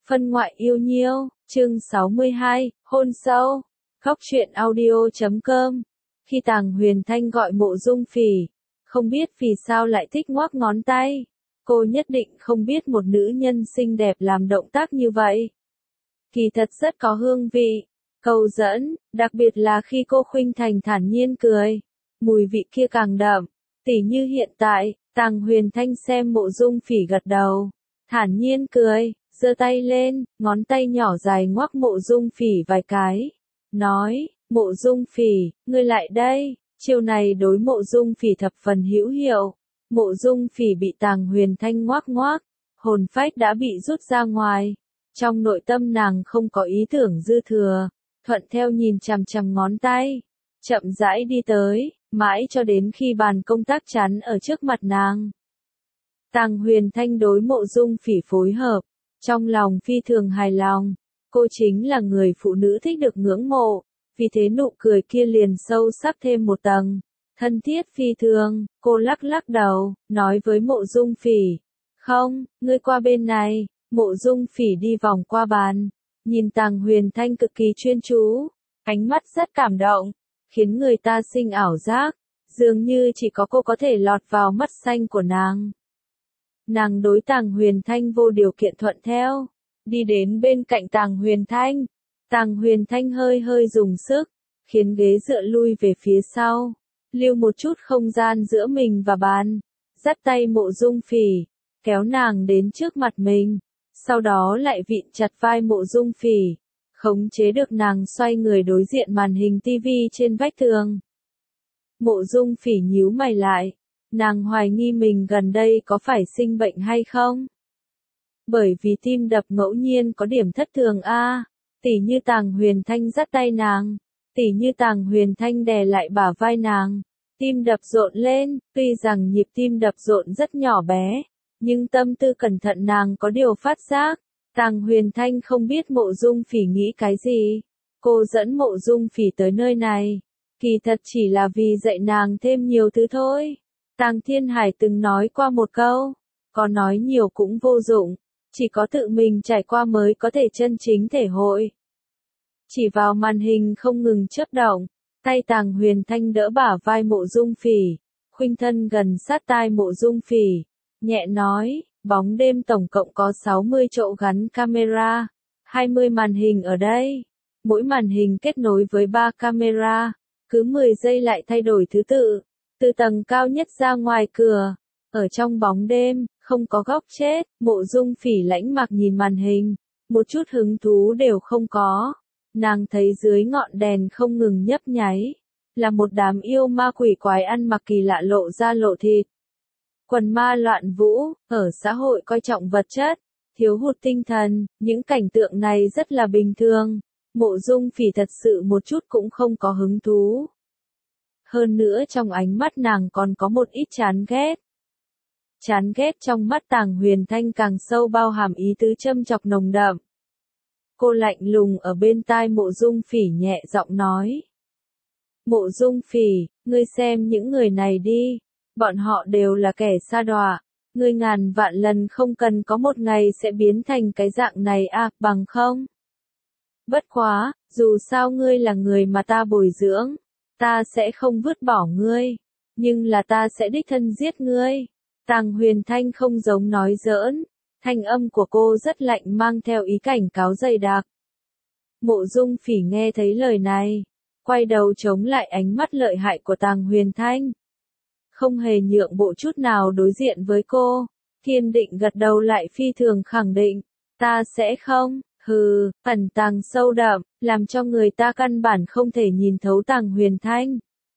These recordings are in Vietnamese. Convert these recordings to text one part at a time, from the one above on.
Phân ngoại yêu nhiêu, chương 62, hôn sâu. Góc truyện audio.com. Khi Tàng Huyền Thanh gọi Mộ Dung Phỉ, không biết vì sao lại thích ngoắc ngón tay. Cô nhất định không biết một nữ nhân xinh đẹp làm động tác như vậy. Kỳ thật rất có hương vị, câu dẫn, đặc biệt là khi cô khuynh thành thản nhiên cười. Mùi vị kia càng đậm, tỉ như hiện tại, Tàng Huyền Thanh xem Mộ Dung Phỉ gật đầu, thản nhiên cười, giơ tay lên, ngón tay nhỏ dài ngoắc Mộ Dung Phỉ vài cái, nói, Mộ Dung Phỉ, ngươi lại đây, chiêu này đối Mộ Dung Phỉ thập phần hữu hiệu. Mộ Dung Phỉ bị Tàng Huyền Thanh ngoắc ngoắc, hồn phách đã bị rút ra ngoài. Trong nội tâm nàng không có ý tưởng dư thừa, thuận theo nhìn chằm chằm ngón tay, chậm rãi đi tới, mãi cho đến khi bàn công tác chắn ở trước mặt nàng. Tàng Huyền Thanh đối Mộ Dung Phỉ phối hợp, trong lòng phi thường hài lòng, cô chính là người phụ nữ thích được ngưỡng mộ, vì thế nụ cười kia liền sâu sắc thêm một tầng, thân thiết phi thường. Cô lắc lắc đầu, nói với Mộ Dung Phỉ, không, ngươi qua bên này. Mộ Dung Phỉ đi vòng qua bàn, nhìn Tàng Huyền Thanh cực kỳ chuyên chú, ánh mắt rất cảm động, khiến người ta sinh ảo giác, dường như chỉ có cô có thể lọt vào mắt xanh của nàng. Nàng đối Tàng Huyền Thanh vô điều kiện thuận theo, đi đến bên cạnh Tàng Huyền Thanh. Tàng Huyền Thanh hơi hơi dùng sức, khiến ghế dựa lui về phía sau, lưu một chút không gian giữa mình và bàn, dắt tay Mộ Dung Phỉ, kéo nàng đến trước mặt mình. Sau đó lại vịn chặt vai Mộ Dung Phỉ, khống chế được nàng xoay người đối diện màn hình TV trên vách tường. Mộ Dung Phỉ nhíu mày lại, nàng hoài nghi mình gần đây có phải sinh bệnh hay không? Bởi vì tim đập ngẫu nhiên có điểm thất thường tỉ như Tàng Huyền Thanh dắt tay nàng, tỉ như Tàng Huyền Thanh đè lại bả vai nàng, tim đập rộn lên, tuy rằng nhịp tim đập rộn rất nhỏ bé. Nhưng tâm tư cẩn thận nàng có điều phát giác. Tàng Huyền Thanh không biết Mộ Dung Phỉ nghĩ cái gì. Cô dẫn Mộ Dung Phỉ tới nơi này, kỳ thật chỉ là vì dạy nàng thêm nhiều thứ thôi. Tàng Thiên Hải từng nói qua một câu, có nói nhiều cũng vô dụng, chỉ có tự mình trải qua mới có thể chân chính thể hội. Chỉ vào màn hình không ngừng chớp động, tay Tàng Huyền Thanh đỡ bả vai Mộ Dung Phỉ, khuynh thân gần sát tai Mộ Dung Phỉ. Nhẹ nói, bóng đêm tổng cộng có 60 chỗ gắn camera, 20 màn hình ở đây. Mỗi màn hình kết nối với 3 camera, cứ 10 giây lại thay đổi thứ tự, từ tầng cao nhất ra ngoài cửa. Ở trong bóng đêm, không có góc chết. Mộ Dung Phỉ lãnh mặc nhìn màn hình, một chút hứng thú đều không có. Nàng thấy dưới ngọn đèn không ngừng nhấp nháy, là một đám yêu ma quỷ quái ăn mặc kỳ lạ lộ ra lộ thịt. Quần ma loạn vũ, ở xã hội coi trọng vật chất, thiếu hụt tinh thần, những cảnh tượng này rất là bình thường. Mộ Dung Phỉ thật sự một chút cũng không có hứng thú. Hơn nữa trong ánh mắt nàng còn có một ít chán ghét. Chán ghét trong mắt Tàng Huyền Thanh càng sâu bao hàm ý tứ châm chọc nồng đậm. Cô lạnh lùng ở bên tai Mộ Dung Phỉ nhẹ giọng nói. Mộ Dung Phỉ, ngươi xem những người này đi. Bọn họ đều là kẻ sa đọa, ngươi ngàn vạn lần không cần có một ngày sẽ biến thành cái dạng này bằng không? Bất quá, dù sao ngươi là người mà ta bồi dưỡng, ta sẽ không vứt bỏ ngươi, nhưng là ta sẽ đích thân giết ngươi. Tàng Huyền Thanh không giống nói giỡn, thanh âm của cô rất lạnh mang theo ý cảnh cáo dày đặc. Mộ Dung Phỉ nghe thấy lời này, quay đầu chống lại ánh mắt lợi hại của Tàng Huyền Thanh. Không hề nhượng bộ chút nào đối diện với cô, kiên định gật đầu lại phi thường khẳng định, ta sẽ không, ẩn tàng sâu đậm, làm cho người ta căn bản không thể nhìn thấu Tàng Huyền Thanh.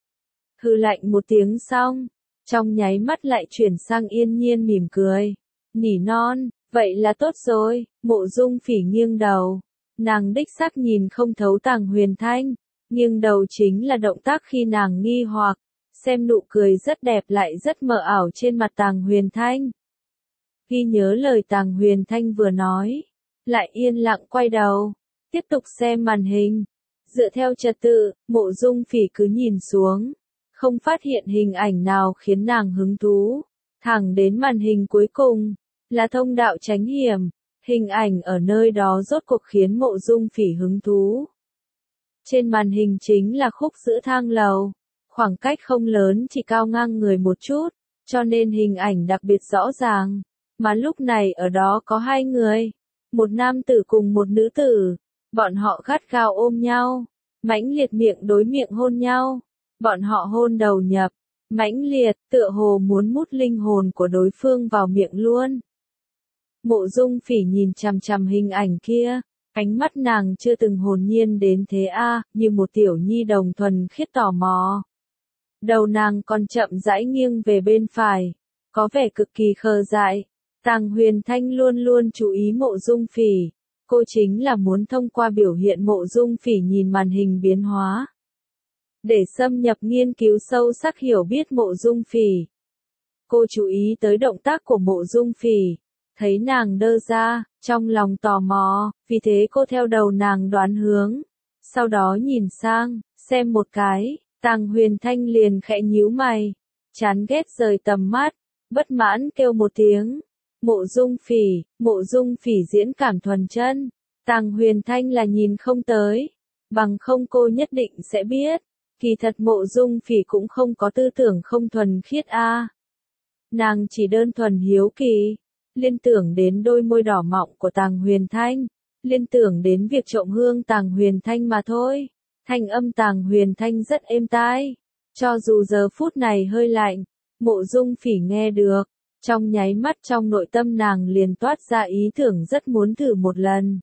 Lạnh một tiếng xong, trong nháy mắt lại chuyển sang yên nhiên mỉm cười, nỉ non, vậy là tốt rồi. Mộ Dung Phỉ nghiêng đầu, nàng đích xác nhìn không thấu Tàng Huyền Thanh, nghiêng đầu chính là động tác khi nàng nghi hoặc. Xem nụ cười rất đẹp lại rất mờ ảo trên mặt Tàng Huyền Thanh. Ghi nhớ lời Tàng Huyền Thanh vừa nói, lại yên lặng quay đầu, tiếp tục xem màn hình. Dựa theo trật tự, Mộ Dung Phỉ cứ nhìn xuống, không phát hiện hình ảnh nào khiến nàng hứng thú. Thẳng đến màn hình cuối cùng, là thông đạo tránh hiểm. Hình ảnh ở nơi đó rốt cuộc khiến Mộ Dung Phỉ hứng thú. Trên màn hình chính là khúc giữa thang lầu. Khoảng cách không lớn, chỉ cao ngang người một chút, cho nên hình ảnh đặc biệt rõ ràng. Mà lúc này ở đó có hai người, một nam tử cùng một nữ tử. Bọn họ gắt gao ôm nhau, mãnh liệt miệng đối miệng hôn nhau. Bọn họ hôn đầu nhập, mãnh liệt, tựa hồ muốn mút linh hồn của đối phương vào miệng luôn. Mộ Dung Phỉ nhìn chằm chằm hình ảnh kia, ánh mắt nàng chưa từng hồn nhiên đến thế a, như một tiểu nhi đồng thuần khiết tò mò. Đầu nàng còn chậm rãi nghiêng về bên phải, có vẻ cực kỳ khờ dại. Tàng Huyền Thanh luôn luôn chú ý Mộ Dung Phỉ, cô chính là muốn thông qua biểu hiện Mộ Dung Phỉ nhìn màn hình biến hóa, để xâm nhập nghiên cứu sâu sắc hiểu biết Mộ Dung Phỉ. Cô chú ý tới động tác của Mộ Dung Phỉ, thấy nàng đơ ra, trong lòng tò mò, vì thế cô theo đầu nàng đoán hướng, sau đó nhìn sang, xem một cái. Tàng Huyền Thanh liền khẽ nhíu mày, chán ghét rời tầm mắt, bất mãn kêu một tiếng. Mộ Dung Phỉ diễn cảm thuần chân. Tàng Huyền Thanh là nhìn không tới, bằng không cô nhất định sẽ biết. Kỳ thật Mộ Dung Phỉ cũng không có tư tưởng không thuần khiết a. Nàng chỉ đơn thuần hiếu kỳ, liên tưởng đến đôi môi đỏ mọng của Tàng Huyền Thanh, liên tưởng đến việc trộm hương Tàng Huyền Thanh mà thôi. Thanh âm Tàng Huyền Thanh rất êm tai, cho dù giờ phút này hơi lạnh, Mộ Dung Phỉ nghe được, trong nháy mắt trong nội tâm nàng liền toát ra ý tưởng rất muốn thử một lần.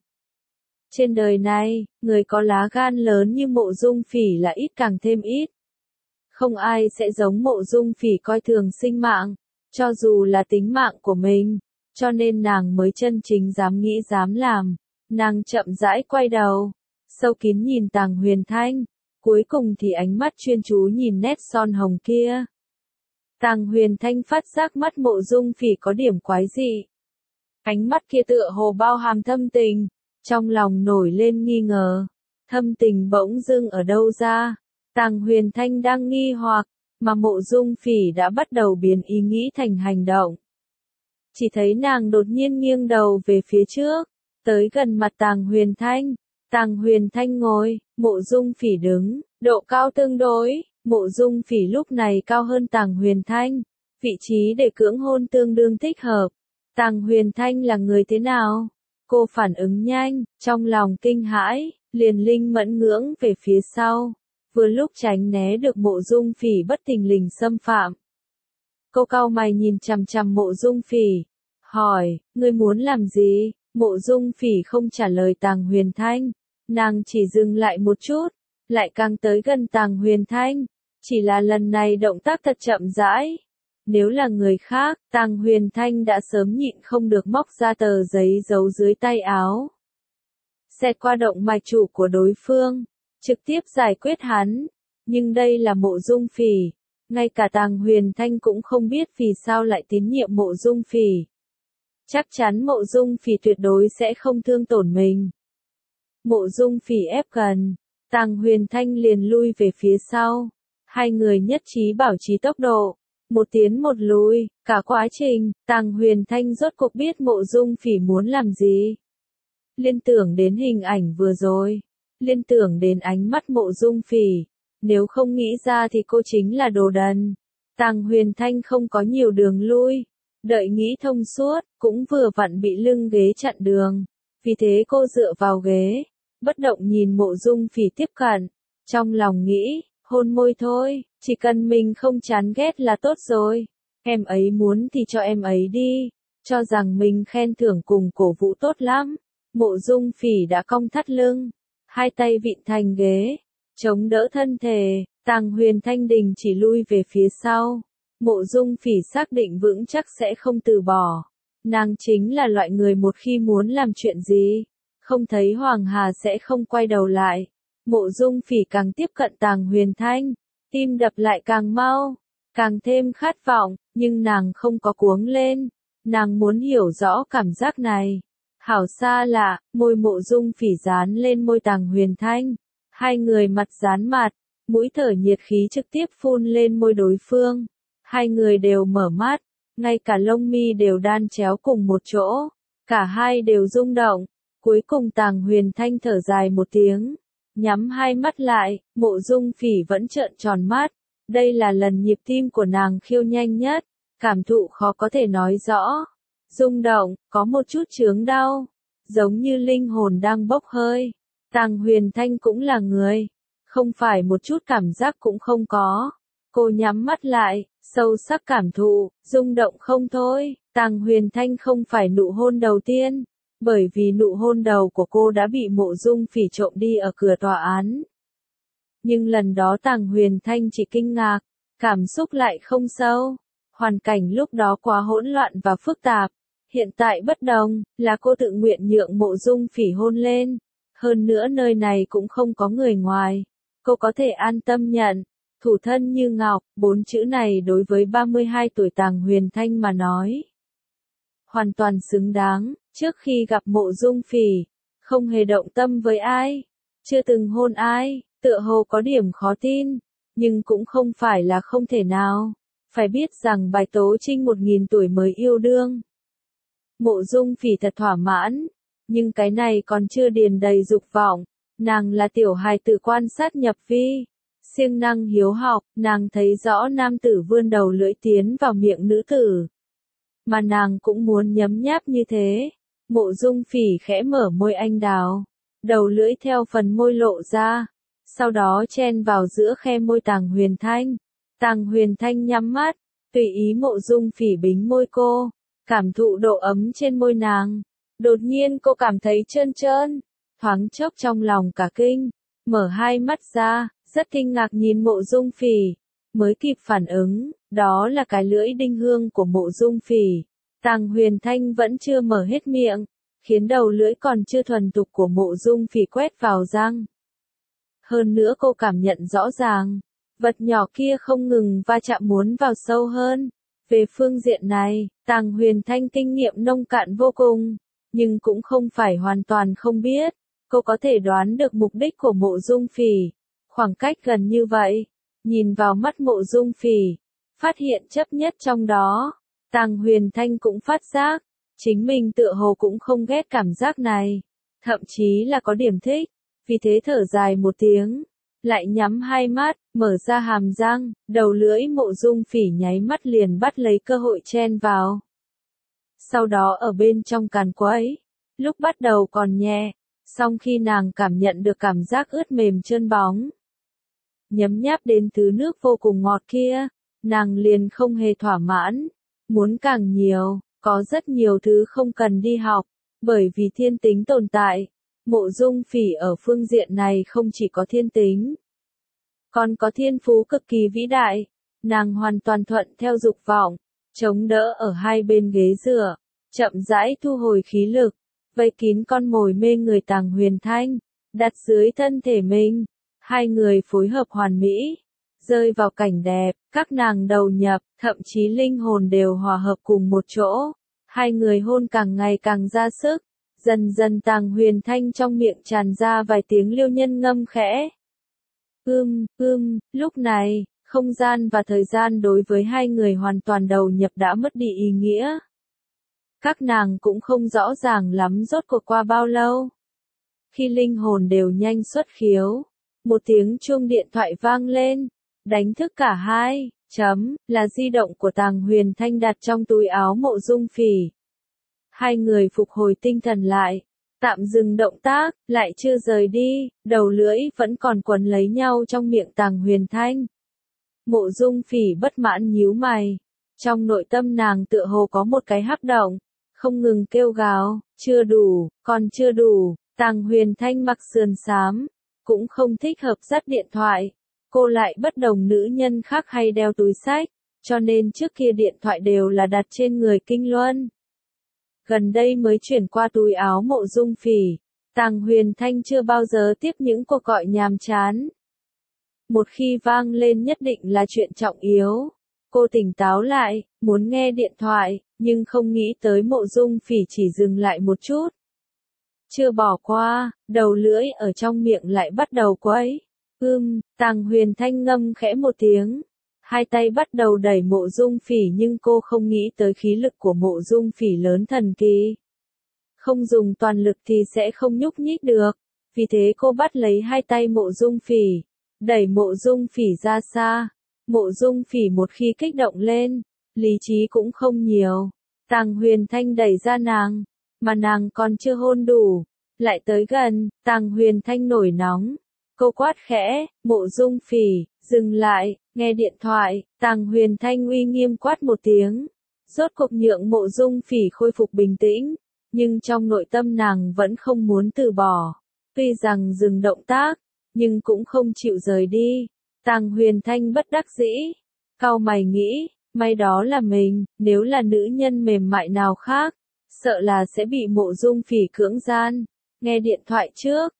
Trên đời này, người có lá gan lớn như Mộ Dung Phỉ là ít càng thêm ít. Không ai sẽ giống Mộ Dung Phỉ coi thường sinh mạng, cho dù là tính mạng của mình, cho nên nàng mới chân chính dám nghĩ dám làm. Nàng chậm rãi quay đầu, sâu kín nhìn Tàng Huyền Thanh, cuối cùng thì ánh mắt chuyên chú nhìn nét son hồng kia. Tàng Huyền Thanh phát giác mắt Mộ Dung Phỉ có điểm quái dị. Ánh mắt kia tựa hồ bao hàm thâm tình, trong lòng nổi lên nghi ngờ. Thâm tình bỗng dưng ở đâu ra? Tàng Huyền Thanh đang nghi hoặc, mà Mộ Dung Phỉ đã bắt đầu biến ý nghĩ thành hành động. Chỉ thấy nàng đột nhiên nghiêng đầu về phía trước, tới gần mặt Tàng Huyền Thanh. Tàng Huyền Thanh ngồi, Mộ Dung Phỉ đứng, độ cao tương đối, Mộ Dung Phỉ lúc này cao hơn Tàng Huyền Thanh, vị trí để cưỡng hôn tương đương thích hợp. Tàng Huyền Thanh là người thế nào? Cô phản ứng nhanh, trong lòng kinh hãi, liền linh mẫn ngưỡng về phía sau, vừa lúc tránh né được Mộ Dung Phỉ bất thình lình xâm phạm. Cô cau mày nhìn chằm chằm Mộ Dung Phỉ, hỏi, ngươi muốn làm gì? Mộ Dung Phỉ không trả lời Tàng Huyền Thanh, nàng chỉ dừng lại một chút, lại càng tới gần Tàng Huyền Thanh, chỉ là lần này động tác thật chậm rãi. Nếu là người khác, Tàng Huyền Thanh đã sớm nhịn không được móc ra tờ giấy giấu dưới tay áo. Xẹt qua động mạch chủ của đối phương, trực tiếp giải quyết hắn. Nhưng đây là Mộ Dung Phỉ, ngay cả Tàng Huyền Thanh cũng không biết vì sao lại tín nhiệm Mộ Dung Phỉ. Chắc chắn Mộ Dung Phỉ tuyệt đối sẽ không thương tổn mình. Mộ Dung Phỉ ép gần, Tàng Huyền Thanh liền lui về phía sau. Hai người nhất trí bảo trì tốc độ, một tiến một lùi, cả quá trình, Tàng Huyền Thanh rốt cuộc biết Mộ Dung Phỉ muốn làm gì. Liên tưởng đến hình ảnh vừa rồi, liên tưởng đến ánh mắt Mộ Dung Phỉ, nếu không nghĩ ra thì cô chính là đồ đần. Tàng Huyền Thanh không có nhiều đường lui, đợi nghĩ thông suốt, cũng vừa vặn bị lưng ghế chặn đường. Vì thế cô dựa vào ghế, bất động nhìn Mộ Dung Phỉ tiếp cận, trong lòng nghĩ, hôn môi thôi, chỉ cần mình không chán ghét là tốt rồi. Em ấy muốn thì cho em ấy đi, cho rằng mình khen thưởng cùng cổ vũ tốt lắm. Mộ Dung Phỉ đã cong thắt lưng, hai tay vịn thành ghế, chống đỡ thân thể. Tàng Huyền Thanh đình chỉ lui về phía sau. Mộ Dung Phỉ xác định vững chắc sẽ không từ bỏ. Nàng chính là loại người một khi muốn làm chuyện gì, không thấy Hoàng Hà sẽ không quay đầu lại. Mộ Dung Phỉ càng tiếp cận Tàng Huyền Thanh, tim đập lại càng mau, càng thêm khát vọng, nhưng nàng không có cuống lên. Nàng muốn hiểu rõ cảm giác này. Hảo xa lạ, môi Mộ Dung Phỉ dán lên môi Tàng Huyền Thanh. Hai người mặt dán mặt, mũi thở nhiệt khí trực tiếp phun lên môi đối phương. Hai người đều mở mắt, ngay cả lông mi đều đan chéo cùng một chỗ. Cả hai đều rung động. Cuối cùng Tàng Huyền Thanh thở dài một tiếng, nhắm hai mắt lại, Mộ Dung Phỉ vẫn trợn tròn mắt. Đây là lần nhịp tim của nàng khiêu nhanh nhất, cảm thụ khó có thể nói rõ. Rung động, có một chút chướng đau, giống như linh hồn đang bốc hơi. Tàng Huyền Thanh cũng là người, không phải một chút cảm giác cũng không có. Cô nhắm mắt lại, sâu sắc cảm thụ, rung động không thôi. Tàng Huyền Thanh không phải nụ hôn đầu tiên, bởi vì nụ hôn đầu của cô đã bị Mộ Dung Phỉ trộm đi ở cửa tòa án. Nhưng lần đó Tàng Huyền Thanh chỉ kinh ngạc, cảm xúc lại không sâu. Hoàn cảnh lúc đó quá hỗn loạn và phức tạp. Hiện tại bất đồng, là cô tự nguyện nhượng Mộ Dung Phỉ hôn lên. Hơn nữa nơi này cũng không có người ngoài. Cô có thể an tâm nhận. Thủ thân như ngọc, 4 chữ này đối với 32 tuổi Tàng Huyền Thanh mà nói. Hoàn toàn xứng đáng, trước khi gặp Mộ Dung Phỉ, không hề động tâm với ai. Chưa từng hôn ai, tựa hồ có điểm khó tin. Nhưng cũng không phải là không thể nào. Phải biết rằng Bạch Tố Trinh 1000 tuổi mới yêu đương. Mộ Dung Phỉ thật thỏa mãn, nhưng cái này còn chưa điền đầy dục vọng. Nàng là tiểu hài tử quan sát nhập vi, siêng năng hiếu học, nàng thấy rõ nam tử vươn đầu lưỡi tiến vào miệng nữ tử. Mà nàng cũng muốn nhấm nháp như thế. Mộ Dung Phỉ khẽ mở môi anh đào, đầu lưỡi theo phần môi lộ ra, sau đó chen vào giữa khe môi Tàng Huyền Thanh. Tàng Huyền Thanh nhắm mắt, tùy ý Mộ Dung Phỉ bính môi cô, cảm thụ độ ấm trên môi nàng. Đột nhiên cô cảm thấy trơn trơn, thoáng chốc trong lòng cả kinh, mở hai mắt ra, rất kinh ngạc nhìn Mộ Dung Phỉ, mới kịp phản ứng, đó là cái lưỡi đinh hương của Mộ Dung Phỉ. Tàng Huyền Thanh vẫn chưa mở hết miệng, khiến đầu lưỡi còn chưa thuần thục của Mộ Dung Phỉ quét vào răng. Hơn nữa cô cảm nhận rõ ràng, vật nhỏ kia không ngừng va chạm muốn vào sâu hơn. Về phương diện này, Tàng Huyền Thanh kinh nghiệm nông cạn vô cùng, nhưng cũng không phải hoàn toàn không biết. Cô có thể đoán được mục đích của Mộ Dung Phỉ. Khoảng cách gần như vậy, nhìn vào mắt Mộ Dung Phỉ, phát hiện chấp nhất trong đó. Tàng Huyền Thanh cũng phát giác, chính mình tựa hồ cũng không ghét cảm giác này, thậm chí là có điểm thích, vì thế thở dài một tiếng, lại nhắm hai mắt, mở ra hàm răng, đầu lưỡi Mộ Dung Phỉ nháy mắt liền bắt lấy cơ hội chen vào. Sau đó ở bên trong càn quấy, lúc bắt đầu còn nhẹ, song khi nàng cảm nhận được cảm giác ướt mềm trơn bóng, nhấm nháp đến thứ nước vô cùng ngọt kia, nàng liền không hề thỏa mãn, muốn càng nhiều, có rất nhiều thứ không cần đi học, bởi vì thiên tính tồn tại. Mộ Dung Phỉ ở phương diện này không chỉ có thiên tính, còn có thiên phú cực kỳ vĩ đại. Nàng hoàn toàn thuận theo dục vọng, chống đỡ ở hai bên ghế dựa, chậm rãi thu hồi khí lực, vây kín con mồi mê người Tàng Huyền Thanh, đặt dưới thân thể mình. Hai người phối hợp hoàn mỹ, rơi vào cảnh đẹp, các nàng đầu nhập, thậm chí linh hồn đều hòa hợp cùng một chỗ. Hai người hôn càng ngày càng ra sức, dần dần Tàng Huyền Thanh trong miệng tràn ra vài tiếng liêu nhân ngâm khẽ. Lúc này, không gian và thời gian đối với hai người hoàn toàn đầu nhập đã mất đi ý nghĩa. Các nàng cũng không rõ ràng lắm rốt cuộc qua bao lâu. Khi linh hồn đều nhanh xuất khiếu, một tiếng chuông điện thoại vang lên, đánh thức cả hai, là di động của Tàng Huyền Thanh đặt trong túi áo Mộ Dung Phỉ. Hai người phục hồi tinh thần lại, tạm dừng động tác, lại chưa rời đi, đầu lưỡi vẫn còn quấn lấy nhau trong miệng Tàng Huyền Thanh. Mộ Dung Phỉ bất mãn nhíu mày, trong nội tâm nàng tựa hồ có một cái hắc động, không ngừng kêu gào, chưa đủ, còn chưa đủ. Tàng Huyền Thanh mặc sườn xám, cũng không thích hợp dắt điện thoại. Cô lại bất đồng nữ nhân khác hay đeo túi xách, cho nên trước kia điện thoại đều là đặt trên người Kinh Luân. Gần đây mới chuyển qua túi áo Mộ Dung Phỉ, Tàng Huyền Thanh chưa bao giờ tiếp những cuộc gọi nhàm chán. Một khi vang lên nhất định là chuyện trọng yếu. Cô tỉnh táo lại, muốn nghe điện thoại, nhưng không nghĩ tới Mộ Dung Phỉ chỉ dừng lại một chút. Chưa bỏ qua, đầu lưỡi ở trong miệng lại bắt đầu quấy. Tàng Huyền Thanh ngâm khẽ một tiếng. Hai tay bắt đầu đẩy Mộ Dung Phỉ nhưng cô không nghĩ tới khí lực của Mộ Dung Phỉ lớn thần kỳ. không dùng toàn lực thì sẽ không nhúc nhích được. Vì thế cô bắt lấy hai tay Mộ Dung Phỉ, đẩy Mộ Dung Phỉ ra xa. Mộ Dung Phỉ một khi kích động lên, lý trí cũng không nhiều. Tàng Huyền Thanh đẩy ra nàng, mà nàng còn chưa hôn đủ, lại tới gần. Tàng Huyền Thanh nổi nóng, cô quát khẽ, Mộ Dung Phỉ, dừng lại, nghe điện thoại. Tàng Huyền Thanh uy nghiêm quát một tiếng, rốt cuộc nhượng Mộ Dung Phỉ khôi phục bình tĩnh, nhưng trong nội tâm nàng vẫn không muốn từ bỏ. Tuy rằng dừng động tác, nhưng cũng không chịu rời đi. Tàng Huyền Thanh bất đắc dĩ, cau mày nghĩ, may đó là mình, nếu là nữ nhân mềm mại nào khác, sợ là sẽ bị Mộ Dung Phỉ cưỡng gian. Nghe điện thoại trước,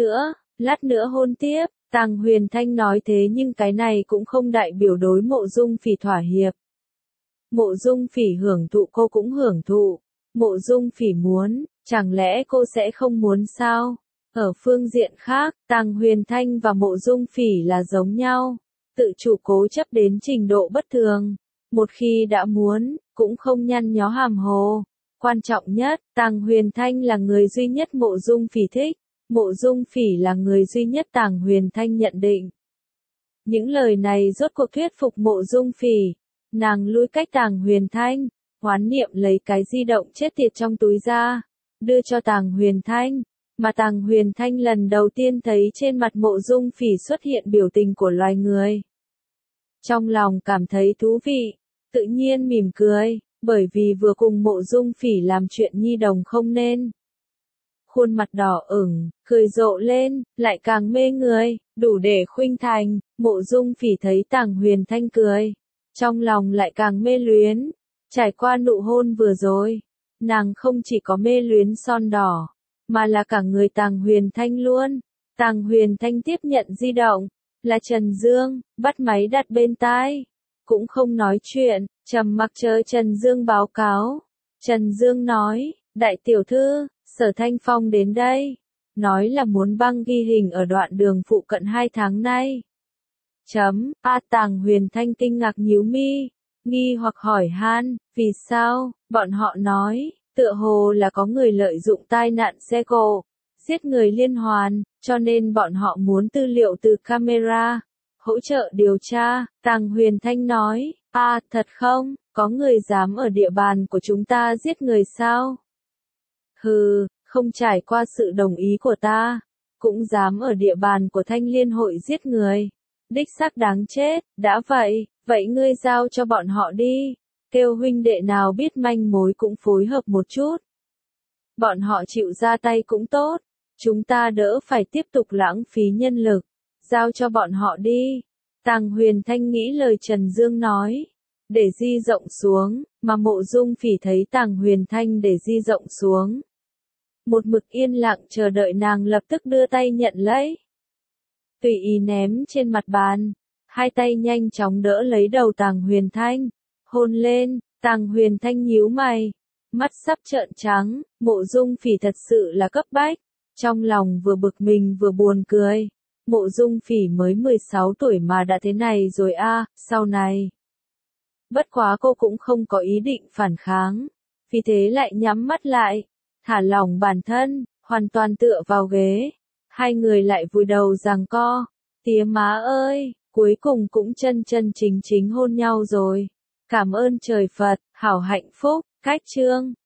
lát nữa hôn tiếp. Tàng Huyền Thanh nói thế nhưng cái này cũng không đại biểu đối Mộ Dung Phỉ thỏa hiệp. Mộ Dung Phỉ hưởng thụ cô cũng hưởng thụ. Mộ Dung Phỉ muốn, chẳng lẽ cô sẽ không muốn sao? Ở phương diện khác, Tàng Huyền Thanh và Mộ Dung Phỉ là giống nhau, tự chủ cố chấp đến trình độ bất thường. Một khi đã muốn, cũng không nhăn nhó hàm hồ. Quan trọng nhất, Tàng Huyền Thanh là người duy nhất Mộ Dung Phỉ thích, Mộ Dung Phỉ là người duy nhất Tàng Huyền Thanh nhận định. Những lời này rốt cuộc thuyết phục Mộ Dung Phỉ. Nàng lui cách Tàng Huyền Thanh, hoán niệm lấy cái di động chết tiệt trong túi ra, đưa cho Tàng Huyền Thanh. Mà Tàng Huyền Thanh lần đầu tiên thấy trên mặt Mộ Dung Phỉ xuất hiện biểu tình của loài người. Trong lòng cảm thấy thú vị, tự nhiên mỉm cười, bởi vì vừa cùng Mộ Dung Phỉ làm chuyện nhi đồng không nên. Khuôn mặt đỏ ửng, cười rộ lên, lại càng mê người, đủ để khuynh thành. Mộ Dung Phỉ thấy Tàng Huyền Thanh cười, trong lòng lại càng mê luyến. Trải qua nụ hôn vừa rồi, nàng không chỉ có mê luyến son đỏ, mà là cả người Tàng Huyền Thanh luôn. Tàng Huyền Thanh tiếp nhận di động, là Trần Dương, bắt máy đặt bên tai, cũng không nói chuyện, trầm mặc chờ Trần Dương báo cáo. Trần Dương nói, đại tiểu thư, Sở Thanh Phong đến đây, nói là muốn băng ghi hình ở đoạn đường phụ cận 2 tháng nay. Tàng Huyền Thanh kinh ngạc nhíu mi, nghi hoặc hỏi han, vì sao? Bọn họ nói, tựa hồ là có người lợi dụng tai nạn xe cộ, giết người liên hoàn, cho nên bọn họ muốn tư liệu từ camera, hỗ trợ điều tra. Tàng Huyền Thanh nói, thật không, có người dám ở địa bàn của chúng ta giết người sao? Hừ, không trải qua sự đồng ý của ta, cũng dám ở địa bàn của Thanh Liên hội giết người. Đích xác đáng chết. Đã vậy ngươi giao cho bọn họ đi, kêu huynh đệ nào biết manh mối cũng phối hợp một chút. Bọn họ chịu ra tay cũng tốt, chúng ta đỡ phải tiếp tục lãng phí nhân lực, giao cho bọn họ đi. Tàng Huyền Thanh nghĩ lời Trần Dương nói, để di rộng xuống, mà Mộ Dung Phỉ thấy Tàng Huyền Thanh để di rộng xuống. Một mực yên lặng chờ đợi, nàng lập tức đưa tay nhận lấy. Tùy ý ném trên mặt bàn, hai tay nhanh chóng đỡ lấy đầu Tàng Huyền Thanh, hôn lên. Tàng Huyền Thanh nhíu mày, mắt sắp trợn trắng. Mộ Dung Phỉ thật sự là cấp bách, trong lòng vừa bực mình vừa buồn cười. Mộ Dung Phỉ mới 16 tuổi mà đã thế này rồi sau này. Bất quá cô cũng không có ý định phản kháng, vì thế lại nhắm mắt lại, thả lỏng bản thân, hoàn toàn tựa vào ghế. Hai người lại vùi đầu giằng co. Tía má ơi, cuối cùng cũng chân chân chính chính hôn nhau rồi. Cảm ơn trời Phật, hảo hạnh phúc. Cách chương